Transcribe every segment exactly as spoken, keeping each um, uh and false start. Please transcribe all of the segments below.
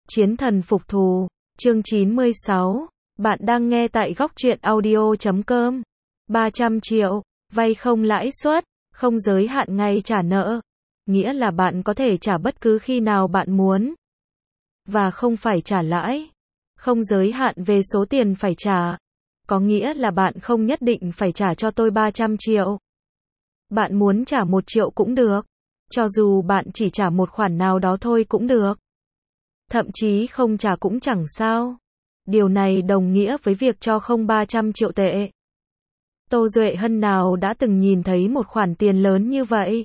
Chiến thần phục thù, chương chín mươi sáu. Bạn đang nghe tại góc truyện audio chấm com. ba trăm triệu, vay không lãi suất, không giới hạn ngày trả nợ. Nghĩa là bạn có thể trả bất cứ khi nào bạn muốn. Và không phải trả lãi. Không giới hạn về số tiền phải trả. Có nghĩa là bạn không nhất định phải trả cho tôi ba trăm triệu. Bạn muốn trả một triệu cũng được. Cho dù bạn chỉ trả một khoản nào đó thôi cũng được. Thậm chí không trả cũng chẳng sao. Điều này đồng nghĩa với việc cho không ba trăm triệu tệ. Tô Duệ Hân nào đã từng nhìn thấy một khoản tiền lớn như vậy.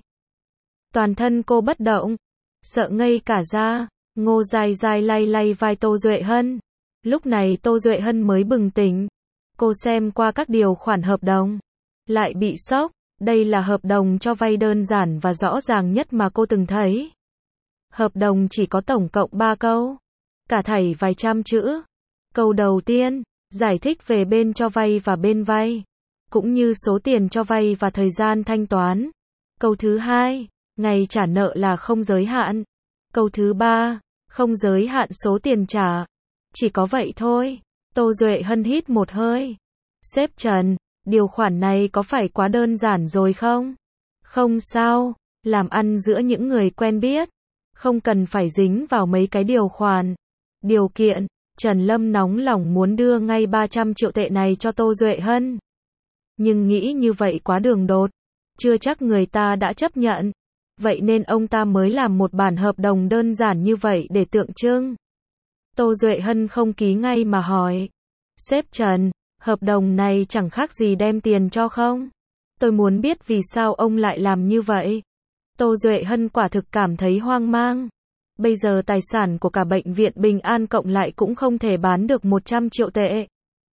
Toàn thân cô bất động, sợ ngây cả ra. Ngô Giai Giai lay lay vai Tô Duệ Hân. Lúc này Tô Duệ Hân mới bừng tỉnh. Cô xem qua các điều khoản hợp đồng, lại bị sốc. Đây là hợp đồng cho vay đơn giản và rõ ràng nhất mà cô từng thấy. Hợp đồng chỉ có tổng cộng ba câu, cả thảy vài trăm chữ. Câu đầu tiên, giải thích về bên cho vay và bên vay, cũng như số tiền cho vay và thời gian thanh toán. Câu thứ hai, ngày trả nợ là không giới hạn. Câu thứ ba, không giới hạn số tiền trả. Chỉ có vậy thôi. Tô Duệ Hân hít một hơi. Sếp Trần, điều khoản này có phải quá đơn giản rồi không? Không sao, làm ăn giữa những người quen biết, không cần phải dính vào mấy cái điều khoản, điều kiện. Trần Lâm nóng lòng muốn đưa ngay ba trăm triệu tệ này cho Tô Duệ Hân. Nhưng nghĩ như vậy quá đường đột, chưa chắc người ta đã chấp nhận. Vậy nên ông ta mới làm một bản hợp đồng đơn giản như vậy để tượng trưng. Tô Duệ Hân không ký ngay mà hỏi. Sếp Trần, hợp đồng này chẳng khác gì đem tiền cho không? Tôi muốn biết vì sao ông lại làm như vậy. Tô Duệ Hân quả thực cảm thấy hoang mang. Bây giờ tài sản của cả bệnh viện Bình An cộng lại cũng không thể bán được một trăm triệu tệ.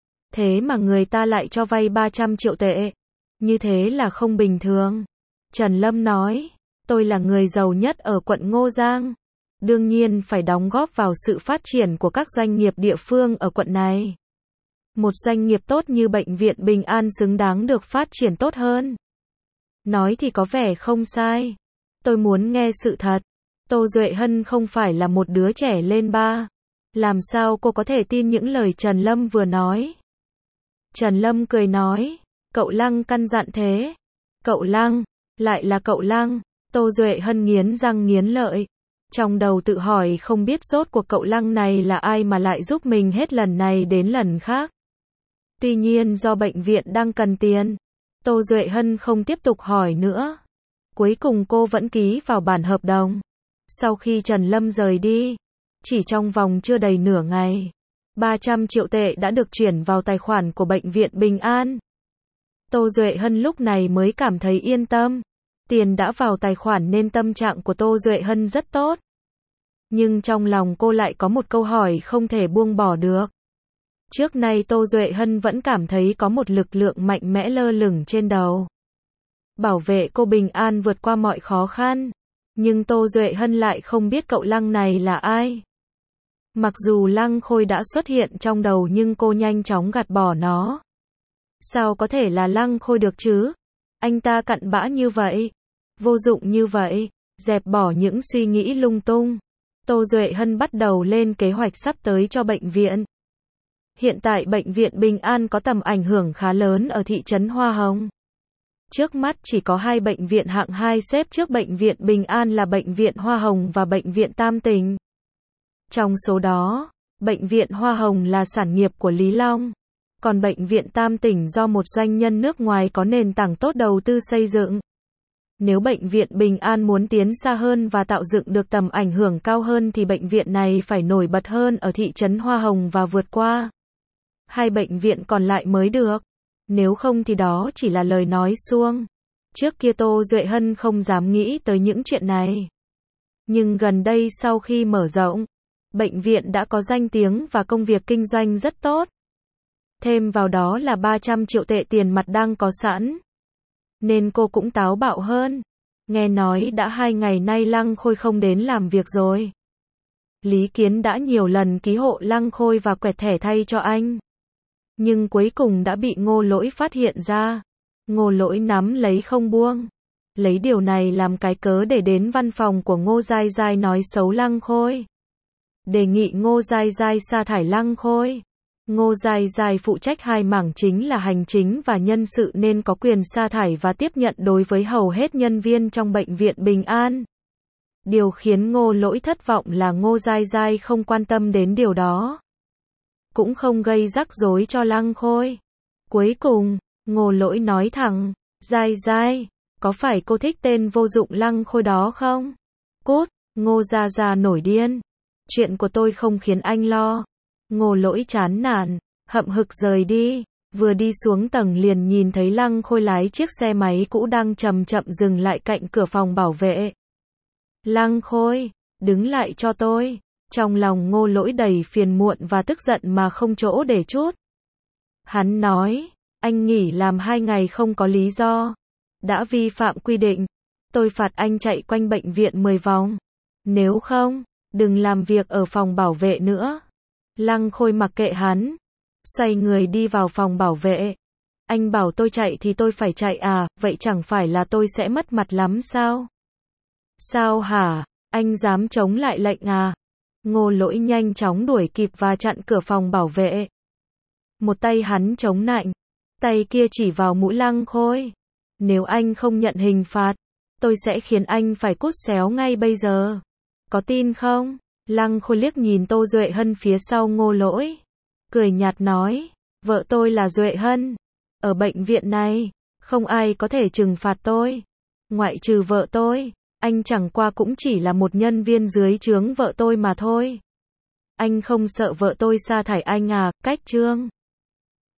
Thế mà người ta lại cho vay ba trăm triệu tệ. Như thế là không bình thường. Trần Lâm nói, tôi là người giàu nhất ở quận Ngô Giang. Đương nhiên phải đóng góp vào sự phát triển của các doanh nghiệp địa phương ở quận này. Một doanh nghiệp tốt như bệnh viện Bình An xứng đáng được phát triển tốt hơn. Nói thì có vẻ không sai. Tôi muốn nghe sự thật. Tô Duệ Hân không phải là một đứa trẻ lên ba. Làm sao cô có thể tin những lời Trần Lâm vừa nói? Trần Lâm cười nói, cậu Lăng căn dặn thế. Cậu Lăng, lại là cậu Lăng. Tô Duệ Hân nghiến răng nghiến lợi. Trong đầu tự hỏi không biết rốt cuộc cậu Lăng này là ai mà lại giúp mình hết lần này đến lần khác. Tuy nhiên do bệnh viện đang cần tiền, Tô Duệ Hân không tiếp tục hỏi nữa. Cuối cùng cô vẫn ký vào bản hợp đồng. Sau khi Trần Lâm rời đi, chỉ trong vòng chưa đầy nửa ngày, ba trăm triệu tệ đã được chuyển vào tài khoản của bệnh viện Bình An. Tô Duệ Hân lúc này mới cảm thấy yên tâm. Tiền đã vào tài khoản nên tâm trạng của Tô Duệ Hân rất tốt. Nhưng trong lòng cô lại có một câu hỏi không thể buông bỏ được. Trước nay Tô Duệ Hân vẫn cảm thấy có một lực lượng mạnh mẽ lơ lửng trên đầu, bảo vệ cô bình an vượt qua mọi khó khăn. Nhưng Tô Duệ Hân lại không biết cậu Lăng này là ai. Mặc dù Lăng Khôi đã xuất hiện trong đầu nhưng cô nhanh chóng gạt bỏ nó. Sao có thể là Lăng Khôi được chứ? Anh ta cặn bã như vậy, vô dụng như vậy. Dẹp bỏ những suy nghĩ lung tung, Tô Duệ Hân bắt đầu lên kế hoạch sắp tới cho bệnh viện. Hiện tại bệnh viện Bình An có tầm ảnh hưởng khá lớn ở thị trấn Hoa Hồng. Trước mắt chỉ có hai bệnh viện hạng hai xếp trước bệnh viện Bình An là bệnh viện Hoa Hồng và bệnh viện Tam Tỉnh. Trong số đó, bệnh viện Hoa Hồng là sản nghiệp của Lý Long, còn bệnh viện Tam Tỉnh do một doanh nhân nước ngoài có nền tảng tốt đầu tư xây dựng. Nếu bệnh viện Bình An muốn tiến xa hơn và tạo dựng được tầm ảnh hưởng cao hơn thì bệnh viện này phải nổi bật hơn ở thị trấn Hoa Hồng và vượt qua hai bệnh viện còn lại mới được. Nếu không thì đó chỉ là lời nói suông. Trước kia Tô Duệ Hân không dám nghĩ tới những chuyện này. Nhưng gần đây sau khi mở rộng, bệnh viện đã có danh tiếng và công việc kinh doanh rất tốt. Thêm vào đó là ba trăm triệu tệ tiền mặt đang có sẵn. Nên cô cũng táo bạo hơn. Nghe nói đã hai ngày nay Lăng Khôi không đến làm việc rồi. Lý Kiến đã nhiều lần ký hộ Lăng Khôi và quẹt thẻ thay cho anh. Nhưng cuối cùng đã bị Ngô Lỗi phát hiện ra. Ngô Lỗi nắm lấy không buông. Lấy điều này làm cái cớ để đến văn phòng của Ngô Giai Giai nói xấu Lăng Khôi. đề nghị Ngô Giai Giai sa thải Lăng Khôi. Ngô Giai Giai phụ trách hai mảng chính là hành chính và nhân sự nên có quyền sa thải và tiếp nhận đối với hầu hết nhân viên trong bệnh viện Bình An. Điều khiến Ngô Lỗi thất vọng là Ngô Giai Giai không quan tâm đến điều đó, cũng không gây rắc rối cho Lăng Khôi. Cuối cùng, Ngô Lỗi nói thẳng, Giai Giai, có phải cô thích tên vô dụng Lăng Khôi đó không? Cút, Ngô Gia Gia nổi điên. Chuyện của tôi không khiến anh lo. Ngô Lỗi chán nản, hậm hực rời đi. Vừa đi xuống tầng liền nhìn thấy Lăng Khôi lái chiếc xe máy cũ đang chậm chậm dừng lại cạnh cửa phòng bảo vệ. Lăng Khôi, đứng lại cho tôi. Trong lòng Ngô Lỗi đầy phiền muộn và tức giận mà không chỗ để trút. Hắn nói, anh nghỉ làm hai ngày không có lý do. Đã vi phạm quy định. Tôi phạt anh chạy quanh bệnh viện mười vòng. Nếu không, đừng làm việc ở phòng bảo vệ nữa. Lăng Khôi mặc kệ hắn, xoay người đi vào phòng bảo vệ. Anh bảo tôi chạy thì tôi phải chạy à, vậy chẳng phải là tôi sẽ mất mặt lắm sao? Sao hả, anh dám chống lại lệnh à? Ngô Lỗi nhanh chóng đuổi kịp và chặn cửa phòng bảo vệ. Một tay hắn chống nạnh, tay kia chỉ vào mũi Lăng Khôi. Nếu anh không nhận hình phạt, tôi sẽ khiến anh phải cút xéo ngay bây giờ. Có tin không? Lăng Khôi liếc nhìn Tô Duệ Hân phía sau Ngô Lỗi, cười nhạt nói, vợ tôi là Duệ Hân. Ở bệnh viện này, không ai có thể trừng phạt tôi. Ngoại trừ vợ tôi, anh chẳng qua cũng chỉ là một nhân viên dưới trướng vợ tôi mà thôi. Anh không sợ vợ tôi sa thải anh à, cách trương.